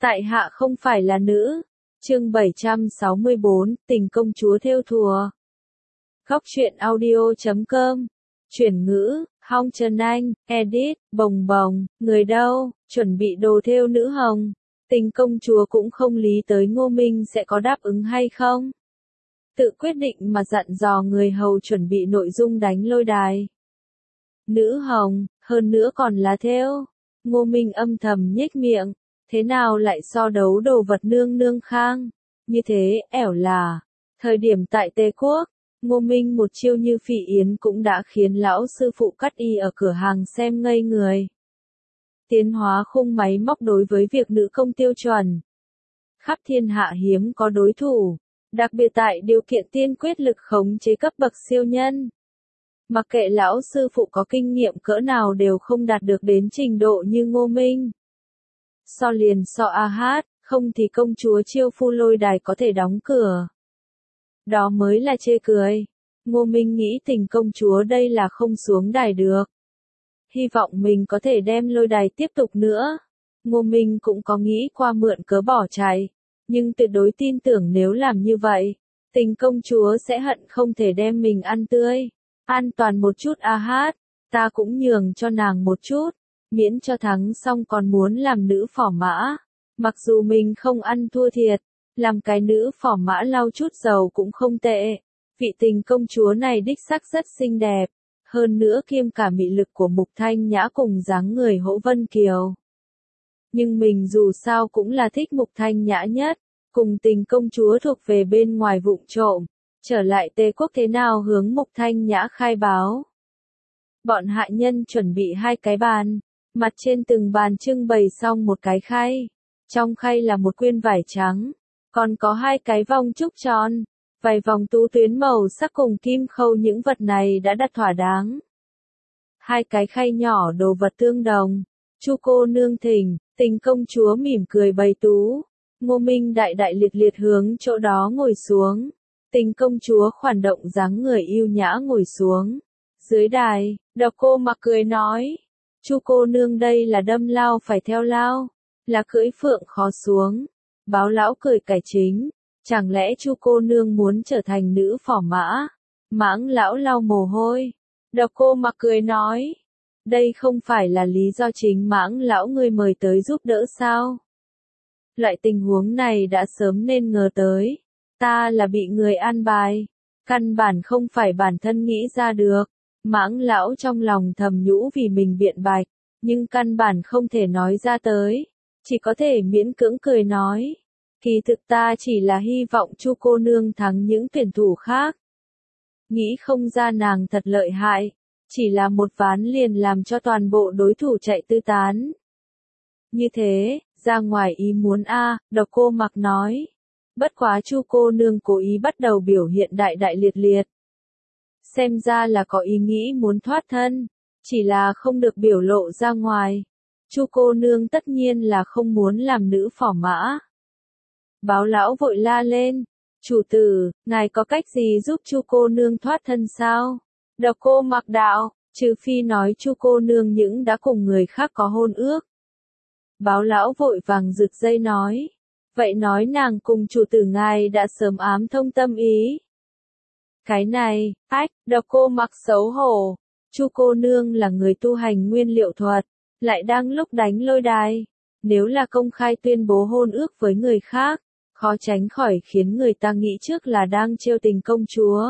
Tại hạ không phải là nữ. Chương 764, tình công chúa thêu thùa. Góc truyện audio.com. Chuyển ngữ, Hong Trần Anh, edit, bồng bồng, người đâu, chuẩn bị đồ thêu nữ hồng. Tình công chúa cũng không lý tới Ngô Minh sẽ có đáp ứng hay không. Tự quyết định mà dặn dò người hầu chuẩn bị nội dung đánh lôi đài. Nữ hồng, hơn nữa còn là thêu. Ngô Minh âm thầm nhếch miệng. Thế nào lại so đấu đồ vật nương nương khang? Như thế, ẻo là. Thời điểm tại Tề Quốc, Ngô Minh một chiêu như phỉ yến cũng đã khiến lão sư phụ cắt y ở cửa hàng xem ngây người. Tiến hóa khung máy móc đối với việc nữ công tiêu chuẩn. Khắp thiên hạ hiếm có đối thủ, đặc biệt tại điều kiện tiên quyết lực khống chế cấp bậc siêu nhân. Mặc kệ lão sư phụ có kinh nghiệm cỡ nào đều không đạt được đến trình độ như Ngô Minh. So liền so a hát, không thì công chúa chiêu phu lôi đài có thể đóng cửa. Đó mới là chê cười. Ngô Minh nghĩ tình công chúa đây là không xuống đài được. Hy vọng mình có thể đem lôi đài tiếp tục nữa. Ngô Minh cũng có nghĩ qua mượn cớ bỏ chạy. Nhưng tuyệt đối tin tưởng nếu làm như vậy, tình công chúa sẽ hận không thể đem mình ăn tươi. An toàn một chút a hát, ta cũng nhường cho nàng một chút. Miễn cho thắng xong còn muốn làm nữ phỏ mã. Mặc dù mình không ăn thua thiệt, làm cái nữ phỏ mã lau chút dầu cũng không tệ. Vị tình công chúa này đích xác rất xinh đẹp. Hơn nữa kiêm cả mị lực của Mục Thanh Nhã cùng dáng người Hỗ Vân Kiều. Nhưng mình dù sao cũng là thích Mục Thanh Nhã nhất. Cùng tình công chúa thuộc về bên ngoài vụng trộm. Trở lại Tề Quốc thế nào hướng Mục Thanh Nhã khai báo. Bọn hạ nhân chuẩn bị 2 cái bàn. Mặt trên từng bàn trưng bày xong một cái khay. Trong khay là một quyên vải trắng. Còn có 2 cái vòng trúc tròn. Vài vòng tú tuyến màu sắc cùng kim khâu, những vật này đã đặt thỏa đáng. 2 cái khay nhỏ đồ vật tương đồng. Chu cô nương thỉnh, tình công chúa mỉm cười bày tú. Ngô Minh đại đại liệt liệt hướng chỗ đó ngồi xuống. Tình công chúa khoản động dáng người yêu nhã ngồi xuống. Dưới đài, Độc Cô Mặc cười nói. Chu cô nương đây là đâm lao phải theo lao, là cưỡi phượng khó xuống. Báo lão cười cải chính, chẳng lẽ Chu cô nương muốn trở thành nữ phỏ mã? Mãng lão lau mồ hôi. Độc Cô Mặc cười nói, đây không phải là lý do chính Mãng lão ngươi mời tới giúp đỡ sao? Loại tình huống này đã sớm nên ngờ tới, ta là bị người an bài, căn bản không phải bản thân nghĩ ra được. Mãng lão trong lòng thầm nhũ vì mình biện bạch, nhưng căn bản không thể nói ra tới, chỉ có thể miễn cưỡng cười nói. Kỳ thực ta chỉ là hy vọng Chu cô nương thắng những tuyển thủ khác. Nghĩ không ra nàng thật lợi hại, chỉ là một ván liền làm cho toàn bộ đối thủ chạy tứ tán. Như thế, ra ngoài ý muốn Độc Cô Mặc nói. Bất quá Chu cô nương cố ý bắt đầu biểu hiện đại đại liệt liệt. Xem ra là có ý nghĩ muốn thoát thân, chỉ là không được biểu lộ ra ngoài. Chu cô nương tất nhiên là không muốn làm nữ phỏ mã. Báo lão vội la lên, chủ tử, ngài có cách gì giúp Chu cô nương thoát thân sao? Độc Cô Mặc đạo, trừ phi nói Chu cô nương những đã cùng người khác có hôn ước. Báo lão vội vàng giật dây nói, vậy nói nàng cùng chủ tử ngài đã sớm ám thông tâm ý. Cái này, Độc Cô Mặc xấu hổ. Chu cô nương là người tu hành nguyên liệu thuật, lại đang lúc đánh lôi đài. Nếu là công khai tuyên bố hôn ước với người khác, khó tránh khỏi khiến người ta nghĩ trước là đang trêu tình công chúa.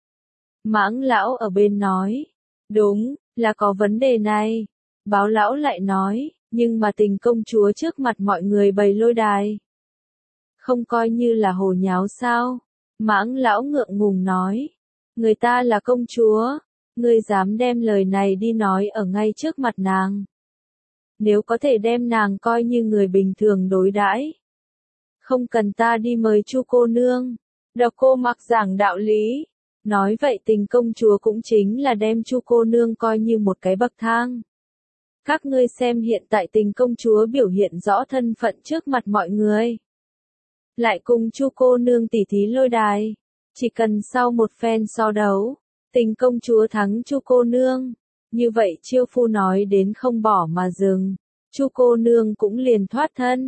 Mãng lão ở bên nói, đúng, là có vấn đề này. Báo lão lại nói, nhưng mà tình công chúa trước mặt mọi người bày lôi đài. Không coi như là hồ nháo sao? Mãng lão ngượng ngùng nói, người ta là công chúa, ngươi dám đem lời này đi nói ở ngay trước mặt nàng. Nếu có thể đem nàng coi như người bình thường đối đãi, không cần ta đi mời Chu cô nương. Độc Cô Mặc giảng đạo lý, nói vậy tình công chúa cũng chính là đem Chu cô nương coi như một cái bậc thang. Các ngươi xem hiện tại tình công chúa biểu hiện rõ thân phận trước mặt mọi người. Lại cùng Chu cô nương tỉ thí lôi đài. Chỉ cần sau một phen so đấu, tình công chúa thắng Chu cô nương. Như vậy chiêu phu nói đến không bỏ mà dừng. Chu cô nương cũng liền thoát thân.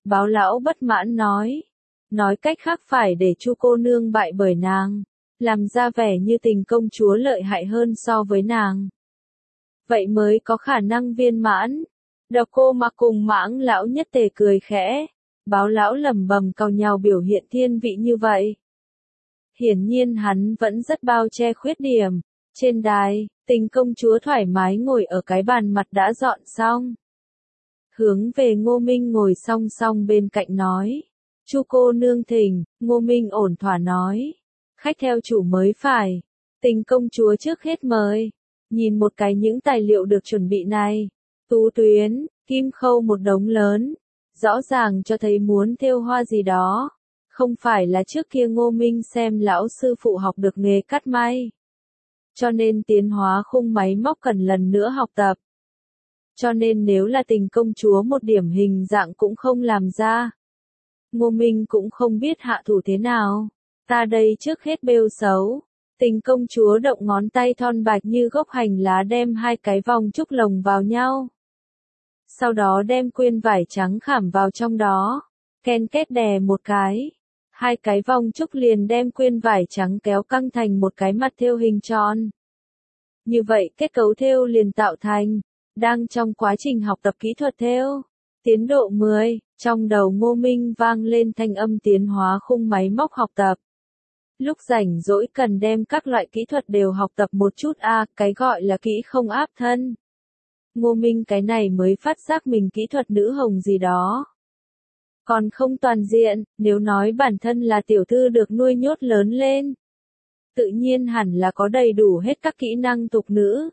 Báo lão bất mãn nói. Nói cách khác phải để Chu cô nương bại bởi nàng. Làm ra vẻ như tình công chúa lợi hại hơn so với nàng. Vậy mới có khả năng viên mãn. Độc Cô Mặc cùng Mãng lão nhất tề cười khẽ. Báo lão lẩm bẩm cau nhàu biểu hiện thiên vị như vậy. Hiển nhiên hắn vẫn rất bao che khuyết điểm. Trên đài, tình công chúa thoải mái ngồi ở cái bàn mặt đã dọn xong. Hướng về Ngô Minh ngồi song song bên cạnh nói. Chu cô nương thỉnh, Ngô Minh ổn thỏa nói. Khách theo chủ mới phải. Tình công chúa trước hết mời. Nhìn một cái những tài liệu được chuẩn bị này. Tú tuyến, kim khâu một đống lớn. Rõ ràng cho thấy muốn thêu hoa gì đó. Không phải là trước kia Ngô Minh xem lão sư phụ học được nghề cắt may. Cho nên tiến hóa khung máy móc cần lần nữa học tập. Cho nên nếu là tình công chúa một điểm hình dạng cũng không làm ra. Ngô Minh cũng không biết hạ thủ thế nào. Ta đây trước hết bêu xấu. Tình công chúa động ngón tay thon bạch như gốc hành lá đem hai cái vòng trúc lồng vào nhau. Sau đó đem quyên vải trắng khảm vào trong đó. Ken két đè một cái. Hai cái vòng trúc liền đem quyên vải trắng kéo căng thành một cái mặt thêu hình tròn. Như vậy kết cấu thêu liền tạo thành. Đang trong quá trình học tập kỹ thuật thêu. Tiến độ 10, trong đầu Ngô Minh vang lên thanh âm tiến hóa khung máy móc học tập. Lúc rảnh rỗi cần đem các loại kỹ thuật đều học tập một chút cái gọi là kỹ không áp thân. Ngô Minh cái này mới phát giác mình kỹ thuật nữ hồng gì đó. Còn không toàn diện, nếu nói bản thân là tiểu thư được nuôi nhốt lớn lên. Tự nhiên hẳn là có đầy đủ hết các kỹ năng tục nữ.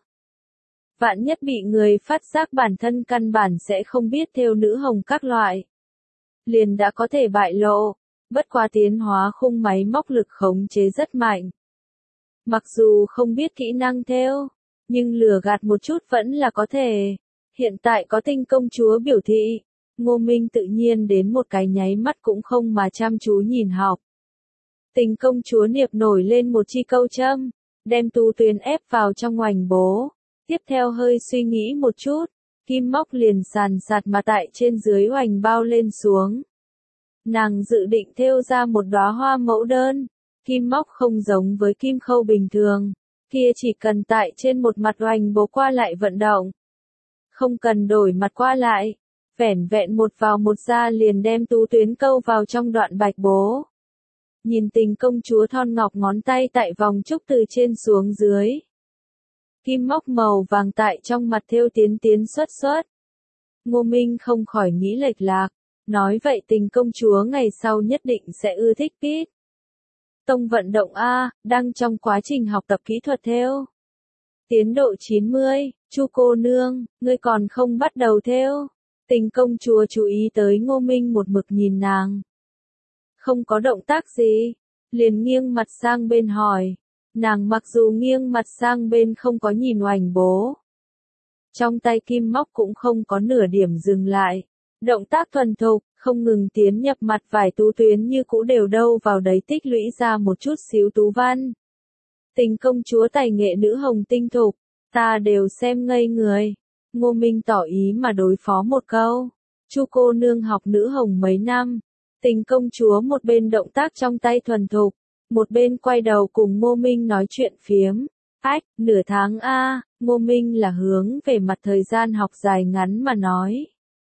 Vạn nhất bị người phát giác bản thân căn bản sẽ không biết thêu nữ hồng các loại. Liền đã có thể bại lộ, bất quá tiến hóa khung máy móc lực khống chế rất mạnh. Mặc dù không biết kỹ năng thêu, nhưng lừa gạt một chút vẫn là có thể. Hiện tại có tình công chúa biểu thị, Ngô Minh tự nhiên đến một cái nháy mắt cũng không mà chăm chú nhìn học. Tình công chúa niệp nổi lên một chi câu châm, đem tú tuyến ép vào trong ngoành bố. Tiếp theo hơi suy nghĩ một chút, kim móc liền sàn sạt mà tại trên dưới hoành bao lên xuống. Nàng dự định thêu ra một đóa hoa mẫu đơn, kim móc không giống với kim khâu bình thường, kia chỉ cần tại trên một mặt hoành bố qua lại vận động. Không cần đổi mặt qua lại, vẻn vẹn một vào một ra liền đem tú tuyến câu vào trong đoạn bạch bố. Nhìn tình công chúa thon ngọc ngón tay tại vòng trúc từ trên xuống dưới. Kim móc màu vàng tại trong mặt thêu tiến tiến xuất xuất. Ngô Minh không khỏi nghĩ lệch lạc, nói vậy tình công chúa ngày sau nhất định sẽ ưa thích Pít. Tông vận động đang trong quá trình học tập kỹ thuật thêu. Tiến độ 90, Chu cô nương, ngươi còn không bắt đầu thêu. Tình công chúa chú ý tới Ngô Minh một mực nhìn nàng. Không có động tác gì, liền nghiêng mặt sang bên hỏi. Nàng mặc dù nghiêng mặt sang bên không có nhìn oành bố. Trong tay kim móc cũng không có nửa điểm dừng lại. Động tác thuần thục, không ngừng tiến nhập mặt vải tú tuyến như cũ đều đâu vào đấy tích lũy ra một chút xíu tú văn. Tình công chúa tài nghệ nữ hồng tinh thục, ta đều xem ngây người. Ngô Minh tỏ ý mà đối phó một câu. Chu cô nương học nữ hồng mấy năm. Tình công chúa một bên động tác trong tay thuần thục. Một bên quay đầu cùng Ngô Minh nói chuyện phiếm. Nửa tháng Ngô Minh là hướng về mặt thời gian học dài ngắn mà nói.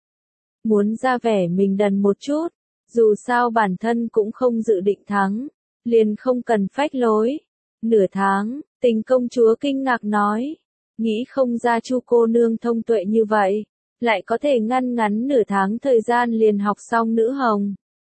Muốn ra vẻ mình đần một chút, dù sao bản thân cũng không dự định thắng, liền không cần phách lối. Nửa tháng, tình công chúa kinh ngạc nói. Nghĩ không ra Chu cô nương thông tuệ như vậy, lại có thể ngăn ngắn nửa tháng thời gian liền học xong nữ hồng.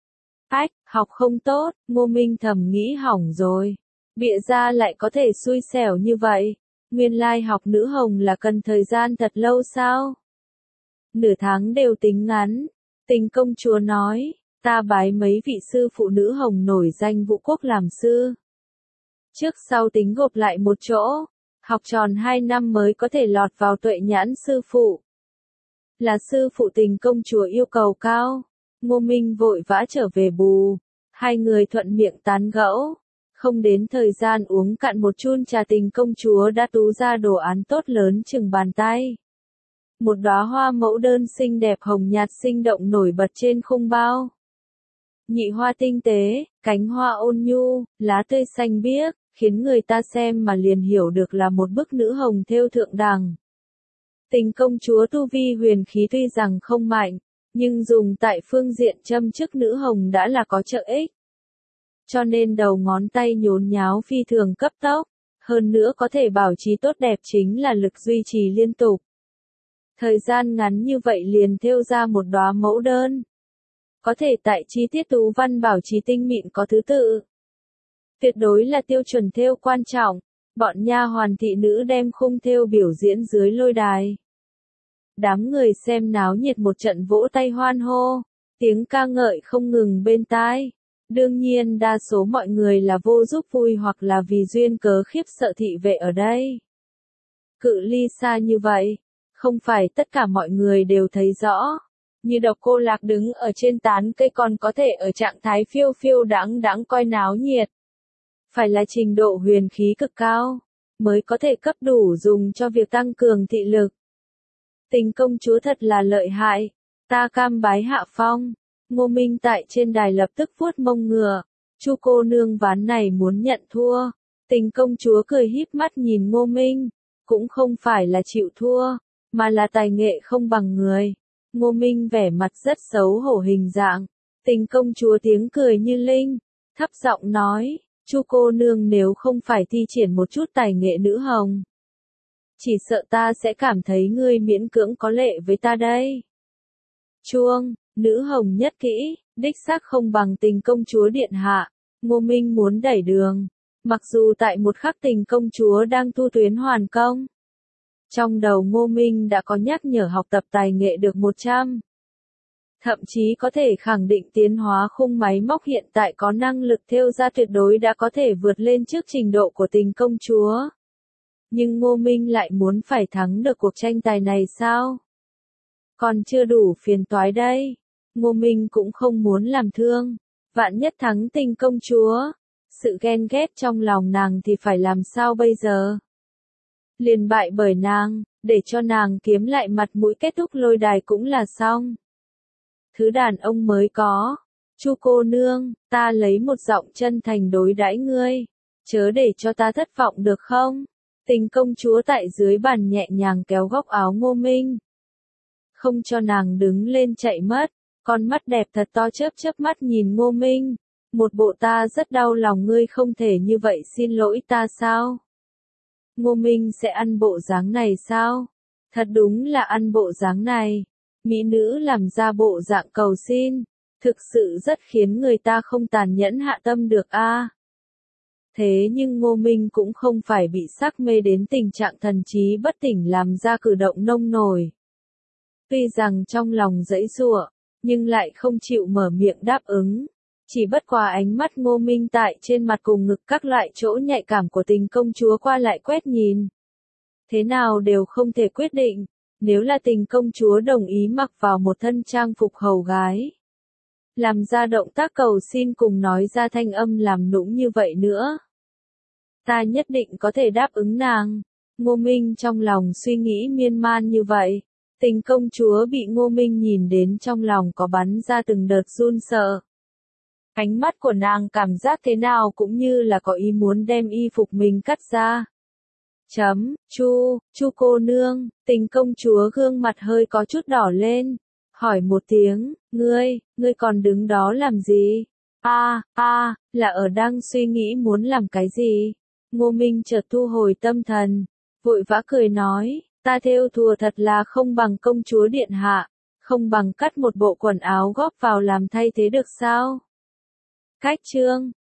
Học không tốt, Ngô Minh thầm nghĩ hỏng rồi. Bịa ra lại có thể xui xẻo như vậy. Nguyên lai học nữ hồng là cần thời gian thật lâu sao? Nửa tháng đều tính ngắn. Tình công chúa nói, ta bái mấy vị sư phụ nữ hồng nổi danh Vũ Quốc làm sư. Trước sau tính gộp lại một chỗ, học tròn 2 năm mới có thể lọt vào tuệ nhãn sư phụ. Là sư phụ tình công chúa yêu cầu cao. Ngô Minh vội vã trở về bù. Hai người thuận miệng tán gẫu. Không đến thời gian uống cạn một chun trà tình công chúa đã tú ra đồ án tốt lớn chừng bàn tay. Một đóa hoa mẫu đơn xinh đẹp hồng nhạt sinh động nổi bật trên khung bao. Nhị hoa tinh tế, cánh hoa ôn nhu, lá tươi xanh biếc, khiến người ta xem mà liền hiểu được là một bức nữ hồng thêu thượng đẳng. Tình công chúa tu vi huyền khí tuy rằng không mạnh, nhưng dùng tại phương diện châm chức nữ hồng đã là có trợ ích. Cho nên đầu ngón tay nhốn nháo phi thường cấp tốc, hơn nữa có thể bảo trì tốt đẹp chính là lực duy trì liên tục. Thời gian ngắn như vậy liền thêu ra một đóa mẫu đơn. Có thể tại chi tiết tú văn bảo trì tinh mịn có thứ tự. Tuyệt đối là tiêu chuẩn thêu quan trọng, bọn nha hoàn thị nữ đem khung thêu biểu diễn dưới lôi đài. Đám người xem náo nhiệt một trận vỗ tay hoan hô, tiếng ca ngợi không ngừng bên tai. Đương nhiên đa số mọi người là vô giúp vui hoặc là vì duyên cớ khiếp sợ thị vệ ở đây. Cự ly xa như vậy, không phải tất cả mọi người đều thấy rõ. Như Độc Cô Lạc đứng ở trên tán cây còn có thể ở trạng thái phiêu phiêu đãng đãng coi náo nhiệt. Phải là trình độ huyền khí cực cao, mới có thể cấp đủ dùng cho việc tăng cường thị lực. Tình công chúa thật là lợi hại, ta cam bái hạ phong. Ngô Minh tại trên đài lập tức vuốt mông ngựa, Chu cô nương ván này muốn nhận thua. Tình công chúa cười híp mắt nhìn Ngô Minh, cũng không phải là chịu thua, mà là tài nghệ không bằng người. Ngô Minh vẻ mặt rất xấu hổ hình dạng, tình công chúa tiếng cười như linh, thấp giọng nói, Chu cô nương nếu không phải thi triển một chút tài nghệ nữ hồng, chỉ sợ ta sẽ cảm thấy ngươi miễn cưỡng có lệ với ta đây. Chuông, nữ hồng nhất kỹ, đích xác không bằng tình công chúa điện hạ. Ngô Minh muốn đẩy đường, mặc dù tại một khắc tình công chúa đang tu tuyến hoàn công. Trong đầu Ngô Minh đã có nhắc nhở học tập tài nghệ được 100. Thậm chí có thể khẳng định tiến hóa khung máy móc hiện tại có năng lực thêu ra tuyệt đối đã có thể vượt lên trước trình độ của tình công chúa. Nhưng Ngô Minh lại muốn phải thắng được cuộc tranh tài này sao? Còn chưa đủ phiền toái đây. Ngô Minh cũng không muốn làm thương. Vạn nhất thắng tình công chúa. Sự ghen ghét trong lòng nàng thì phải làm sao bây giờ? Liền bại bởi nàng, để cho nàng kiếm lại mặt mũi kết thúc lôi đài cũng là xong. Thứ đàn ông mới có. Chu cô nương, ta lấy một giọng chân thành đối đãi ngươi. Chớ để cho ta thất vọng được không? Tình công chúa tại dưới bàn nhẹ nhàng kéo góc áo Ngô Minh. Không cho nàng đứng lên chạy mất, con mắt đẹp thật to chớp chớp mắt nhìn Ngô Minh. Một bộ ta rất đau lòng ngươi không thể như vậy xin lỗi ta sao? Ngô Minh sẽ ăn bộ dáng này sao? Thật đúng là ăn bộ dáng này. Mỹ nữ làm ra bộ dạng cầu xin, thực sự rất khiến người ta không tàn nhẫn hạ tâm được a. Thế nhưng Ngô Minh cũng không phải bị sắc mê đến tình trạng thần trí bất tỉnh làm ra cử động nông nổi. Tuy rằng trong lòng giãy giụa, nhưng lại không chịu mở miệng đáp ứng. Chỉ bất quá ánh mắt Ngô Minh tại trên mặt cùng ngực các loại chỗ nhạy cảm của tình công chúa qua lại quét nhìn. Thế nào đều không thể quyết định, nếu là tình công chúa đồng ý mặc vào một thân trang phục hầu gái. Làm ra động tác cầu xin cùng nói ra thanh âm làm nũng như vậy nữa. Ta nhất định có thể đáp ứng nàng. Ngô Minh trong lòng suy nghĩ miên man như vậy. Tình công chúa bị Ngô Minh nhìn đến trong lòng có bắn ra từng đợt run sợ. Ánh mắt của nàng cảm giác thế nào cũng như là có ý muốn đem y phục mình cắt ra. Chu cô nương, tình công chúa gương mặt hơi có chút đỏ lên. Hỏi một tiếng, ngươi còn đứng đó làm gì? Là ở đang suy nghĩ muốn làm cái gì? Ngô Minh chợt thu hồi tâm thần, vội vã cười nói, ta thêu thùa thật là không bằng công chúa điện hạ, không bằng cắt một bộ quần áo góp vào làm thay thế được sao? Cách chương,